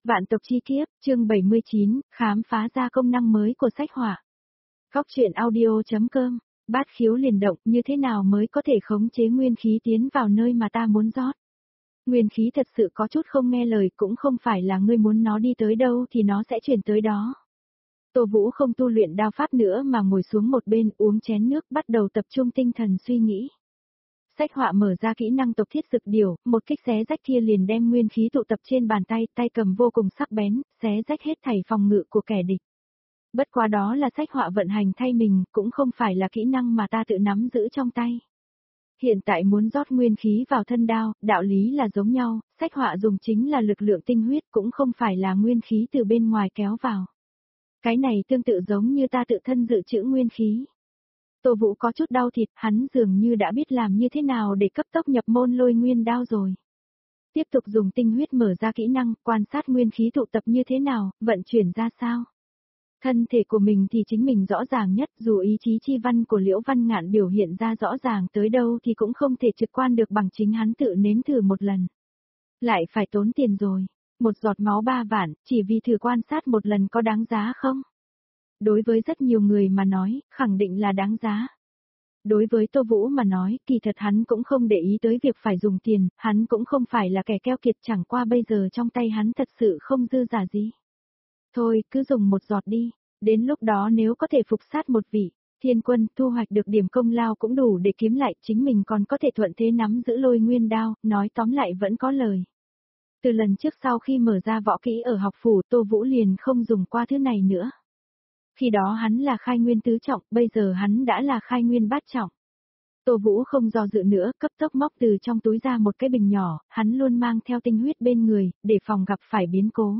Vạn tộc chi kiếp, chương 79, khám phá ra công năng mới của sách họa. Góc truyện audio.com, bát khiếu liền động, như thế nào mới có thể khống chế nguyên khí tiến vào nơi mà ta muốn rót. Nguyên khí thật sự có chút không nghe lời, cũng không phải là ngươi muốn nó đi tới đâu thì nó sẽ chuyển tới đó. Tô Vũ không tu luyện đao pháp nữa mà ngồi xuống một bên uống chén nước, bắt đầu tập trung tinh thần suy nghĩ. Sách họa mở ra kỹ năng tộc thiết dực điều, một kích xé rách kia liền đem nguyên khí tụ tập trên bàn tay, tay cầm vô cùng sắc bén, xé rách hết thảy phòng ngự của kẻ địch. Bất quá đó là sách họa vận hành thay mình, cũng không phải là kỹ năng mà ta tự nắm giữ trong tay. Hiện tại muốn rót nguyên khí vào thân đao, đạo lý là giống nhau, sách họa dùng chính là lực lượng tinh huyết, cũng không phải là nguyên khí từ bên ngoài kéo vào. Cái này tương tự giống như ta tự thân dự trữ nguyên khí. Tô Vũ có chút đau thịt, hắn dường như đã biết làm như thế nào để cấp tốc nhập môn lôi nguyên đao rồi. Tiếp tục dùng tinh huyết mở ra kỹ năng, quan sát nguyên khí tụ tập như thế nào, vận chuyển ra sao. Thân thể của mình thì chính mình rõ ràng nhất, dù ý chí chi văn của Liễu Văn Ngạn biểu hiện ra rõ ràng tới đâu thì cũng không thể trực quan được bằng chính hắn tự nếm thử một lần. Lại phải tốn tiền rồi, một giọt máu 3 vạn, chỉ vì thử quan sát một lần có đáng giá không? Đối với rất nhiều người mà nói, khẳng định là đáng giá. Đối với Tô Vũ mà nói, kỳ thật hắn cũng không để ý tới việc phải dùng tiền, hắn cũng không phải là kẻ keo kiệt, chẳng qua bây giờ trong tay hắn thật sự không dư giả gì. Thôi, cứ dùng một giọt đi, đến lúc đó nếu có thể phục sát một vị thiên quân, thu hoạch được điểm công lao cũng đủ để kiếm lại, chính mình còn có thể thuận thế nắm giữ lôi nguyên đao, nói tóm lại vẫn có lời. Từ lần trước sau khi mở ra võ kỹ ở học phủ, Tô Vũ liền không dùng qua thứ này nữa. Khi đó hắn là khai nguyên tứ trọng, bây giờ hắn đã là khai nguyên bát trọng. Tô Vũ không do dự nữa, cấp tốc móc từ trong túi ra một cái bình nhỏ, hắn luôn mang theo tinh huyết bên người, để phòng gặp phải biến cố.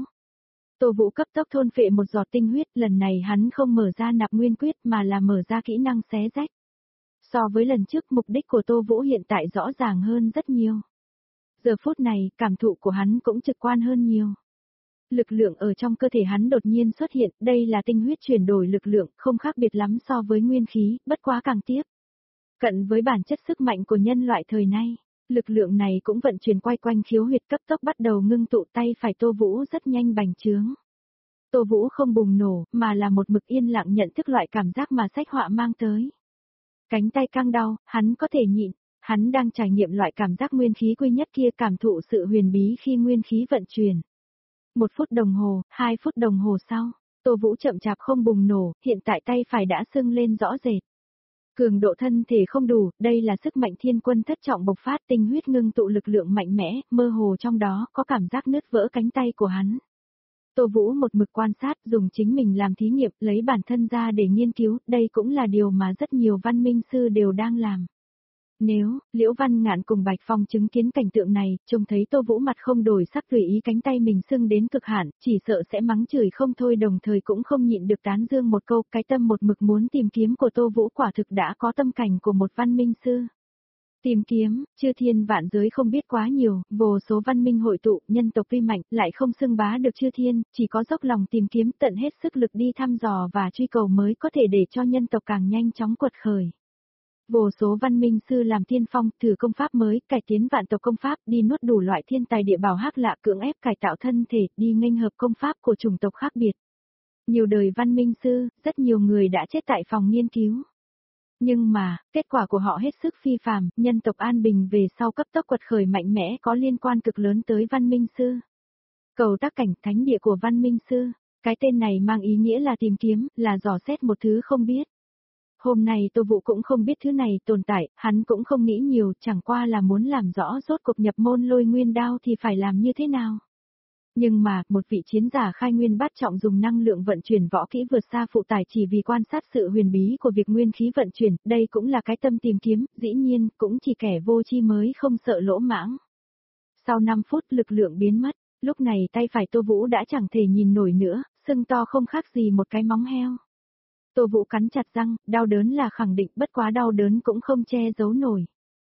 Tô Vũ cấp tốc thôn phệ một giọt tinh huyết, lần này hắn không mở ra nạp nguyên quyết mà là mở ra kỹ năng xé rách. So với lần trước, mục đích của Tô Vũ hiện tại rõ ràng hơn rất nhiều. Giờ phút này, cảm thụ của hắn cũng trực quan hơn nhiều. Lực lượng ở trong cơ thể hắn đột nhiên xuất hiện, đây là tinh huyết chuyển đổi lực lượng, không khác biệt lắm so với nguyên khí, bất quá càng tiếp cận với bản chất sức mạnh của nhân loại thời nay. Lực lượng này cũng vận chuyển quay quanh khiếu huyệt, cấp tốc bắt đầu ngưng tụ, tay phải Tô Vũ rất nhanh bành trướng. Tô Vũ không bùng nổ, mà là một mực yên lặng nhận thức loại cảm giác mà sách họa mang tới. Cánh tay căng đau, hắn có thể nhịn, hắn đang trải nghiệm loại cảm giác nguyên khí quy nhất kia, cảm thụ sự huyền bí khi nguyên khí vận chuyển. 1 phút đồng hồ, 2 phút đồng hồ sau, Tô Vũ chậm chạp không bùng nổ, hiện tại tay phải đã sưng lên rõ rệt. Cường độ thân thể không đủ, đây là sức mạnh thiên quân thất trọng bộc phát, tinh huyết ngưng tụ lực lượng mạnh mẽ, mơ hồ trong đó có cảm giác nứt vỡ cánh tay của hắn. Tô Vũ một mực quan sát, dùng chính mình làm thí nghiệm, lấy bản thân ra để nghiên cứu, đây cũng là điều mà rất nhiều văn minh sư đều đang làm. Nếu Liễu Văn Ngạn cùng Bạch Phong chứng kiến cảnh tượng này, trông thấy Tô Vũ mặt không đổi sắc tùy ý cánh tay mình sưng đến cực hạn, chỉ sợ sẽ mắng chửi không thôi, đồng thời cũng không nhịn được tán dương một câu, cái tâm một mực muốn tìm kiếm của Tô Vũ quả thực đã có tâm cảnh của một văn minh sư. Tìm kiếm, chư thiên vạn giới không biết quá nhiều, vô số văn minh hội tụ, nhân tộc tuy mạnh, lại không xưng bá được chư thiên, chỉ có dốc lòng tìm kiếm, tận hết sức lực đi thăm dò và truy cầu mới có thể để cho nhân tộc càng nhanh chóng quật khởi. Vô số văn minh sư làm tiên phong, thử công pháp mới, cải tiến vạn tộc công pháp, đi nuốt đủ loại thiên tài địa bảo hắc lạ, cưỡng ép cải tạo thân thể, đi nghênh hợp công pháp của chủng tộc khác biệt. Nhiều đời văn minh sư, rất nhiều người đã chết tại phòng nghiên cứu. Nhưng mà, kết quả của họ hết sức phi phàm, nhân tộc an bình về sau cấp tốc quật khởi mạnh mẽ, có liên quan cực lớn tới văn minh sư. Cầu tác cảnh, thánh địa của văn minh sư, cái tên này mang ý nghĩa là tìm kiếm, là dò xét một thứ không biết. Hôm nay Tô Vũ cũng không biết thứ này tồn tại, hắn cũng không nghĩ nhiều, chẳng qua là muốn làm rõ rốt cuộc nhập môn lôi nguyên đao thì phải làm như thế nào. Nhưng mà, một vị chiến giả khai nguyên bát trọng dùng năng lượng vận chuyển võ kỹ vượt xa phụ tải chỉ vì quan sát sự huyền bí của việc nguyên khí vận chuyển, đây cũng là cái tâm tìm kiếm, dĩ nhiên, cũng chỉ kẻ vô tri mới không sợ lỗ mãng. Sau 5 phút lực lượng biến mất, lúc này tay phải Tô Vũ đã chẳng thể nhìn nổi nữa, sưng to không khác gì một cái móng heo. Tô Vũ cắn chặt răng, đau đớn là khẳng định, bất quá đau đớn cũng không che giấu nổi.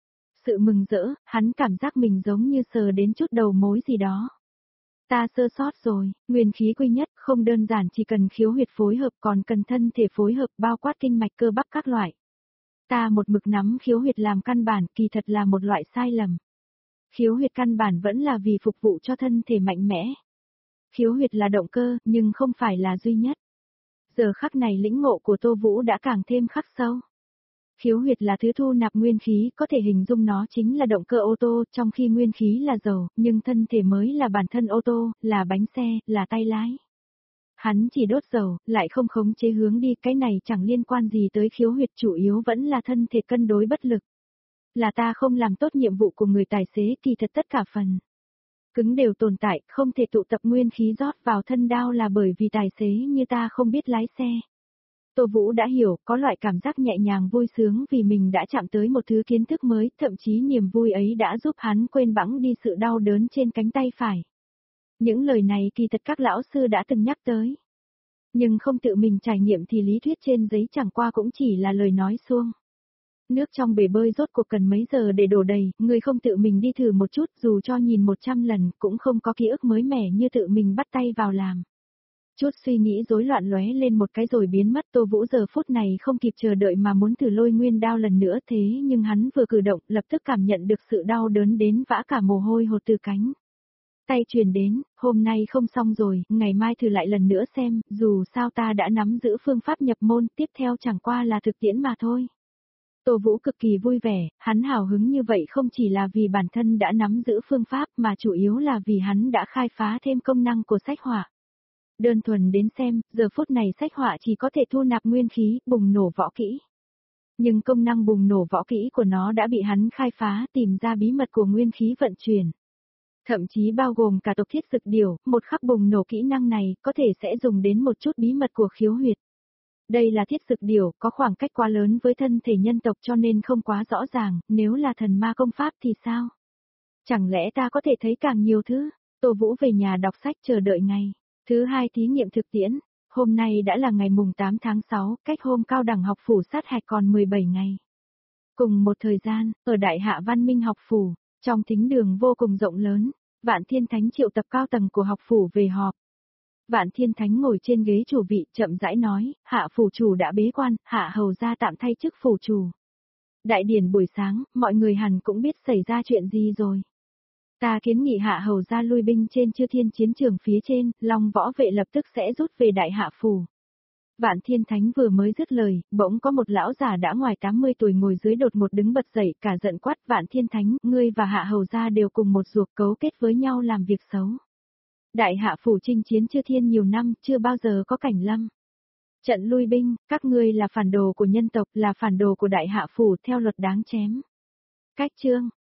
Sự mừng rỡ, hắn cảm giác mình giống như sờ đến chút đầu mối gì đó. Ta sơ sót rồi, nguyên khí quy nhất không đơn giản chỉ cần khiếu huyệt phối hợp, còn cần thân thể phối hợp, bao quát kinh mạch cơ bắp các loại. Ta một mực nắm khiếu huyệt làm căn bản, kỳ thật là một loại sai lầm. Khiếu huyệt căn bản vẫn là vì phục vụ cho thân thể mạnh mẽ. Khiếu huyệt là động cơ, nhưng không phải là duy nhất. Giờ khắc này lĩnh ngộ của Tô Vũ đã càng thêm khắc sâu. Khiếu huyệt là thứ thu nạp nguyên khí, có thể hình dung nó chính là động cơ ô tô, trong khi nguyên khí là dầu, nhưng thân thể mới là bản thân ô tô, là bánh xe, là tay lái. Hắn chỉ đốt dầu, lại không khống chế hướng đi, cái này chẳng liên quan gì tới khiếu huyệt, chủ yếu vẫn là thân thể cân đối bất lực. Là ta không làm tốt nhiệm vụ của người tài xế, kỳ thật tất cả phần cứng đều tồn tại, không thể tụ tập nguyên khí rót vào thân đao là bởi vì tài xế như ta không biết lái xe. Tô Vũ đã hiểu, có loại cảm giác nhẹ nhàng vui sướng vì mình đã chạm tới một thứ kiến thức mới, thậm chí niềm vui ấy đã giúp hắn quên bẵng đi sự đau đớn trên cánh tay phải. Những lời này kỳ thật các lão sư đã từng nhắc tới. Nhưng không tự mình trải nghiệm thì lý thuyết trên giấy chẳng qua cũng chỉ là lời nói suông. Nước trong bể bơi rốt cuộc cần mấy giờ để đổ đầy, người không tự mình đi thử một chút dù cho nhìn 100 lần cũng không có ký ức mới mẻ như tự mình bắt tay vào làm. Chút suy nghĩ rối loạn lóe lên một cái rồi biến mất. Tô Vũ giờ phút này không kịp chờ đợi mà muốn thử lôi nguyên đao lần nữa, thế nhưng hắn vừa cử động lập tức cảm nhận được sự đau đớn đến vã cả mồ hôi hột từ cánh tay truyền đến. Hôm nay không xong rồi, ngày mai thử lại lần nữa xem, dù sao ta đã nắm giữ phương pháp nhập môn, tiếp theo chẳng qua là thực tiễn mà thôi. Tô Vũ cực kỳ vui vẻ, hắn hào hứng như vậy không chỉ là vì bản thân đã nắm giữ phương pháp mà chủ yếu là vì hắn đã khai phá thêm công năng của sách họa. Đơn thuần đến xem, giờ phút này sách họa chỉ có thể thu nạp nguyên khí, bùng nổ võ kỹ. Nhưng công năng bùng nổ võ kỹ của nó đã bị hắn khai phá, tìm ra bí mật của nguyên khí vận chuyển. Thậm chí bao gồm cả tộc thiết dực điểu, một khắc bùng nổ kỹ năng này có thể sẽ dùng đến một chút bí mật của khiếu huyệt. Đây là thiết dực điểu, có khoảng cách quá lớn với thân thể nhân tộc cho nên không quá rõ ràng, nếu là thần ma công pháp thì sao? Chẳng lẽ ta có thể thấy càng nhiều thứ? Tô Vũ về nhà đọc sách chờ đợi ngày thứ 2 thí nghiệm thực tiễn. Hôm nay đã là ngày mùng 8 tháng 6, cách hôm cao đẳng học phủ sát hạch còn 17 ngày. Cùng một thời gian, ở Đại Hạ Văn Minh học phủ, trong thính đường vô cùng rộng lớn, Vạn Thiên Thánh triệu tập cao tầng của học phủ về họp. Vạn Thiên Thánh ngồi trên ghế chủ vị chậm rãi nói, Hạ phủ chủ đã bế quan, Hạ hầu gia tạm thay chức phủ chủ. Đại điển buổi sáng, mọi người hẳn cũng biết xảy ra chuyện gì rồi. Ta kiến nghị Hạ hầu gia lui binh trên Chư Thiên chiến trường phía trên, Long võ vệ lập tức sẽ rút về Đại Hạ phủ. Vạn Thiên Thánh vừa mới dứt lời, bỗng có một lão già đã ngoài 80 tuổi ngồi dưới đột một đứng bật dậy, cả giận quát, Vạn Thiên Thánh, ngươi và Hạ hầu gia đều cùng một ruột cấu kết với nhau làm việc xấu. Đại Hạ phủ chinh chiến Chư Thiên nhiều năm, chưa bao giờ có cảnh lâm trận lui binh, các ngươi là phản đồ của nhân tộc, là phản đồ của Đại Hạ phủ, theo luật đáng chém. Cách chương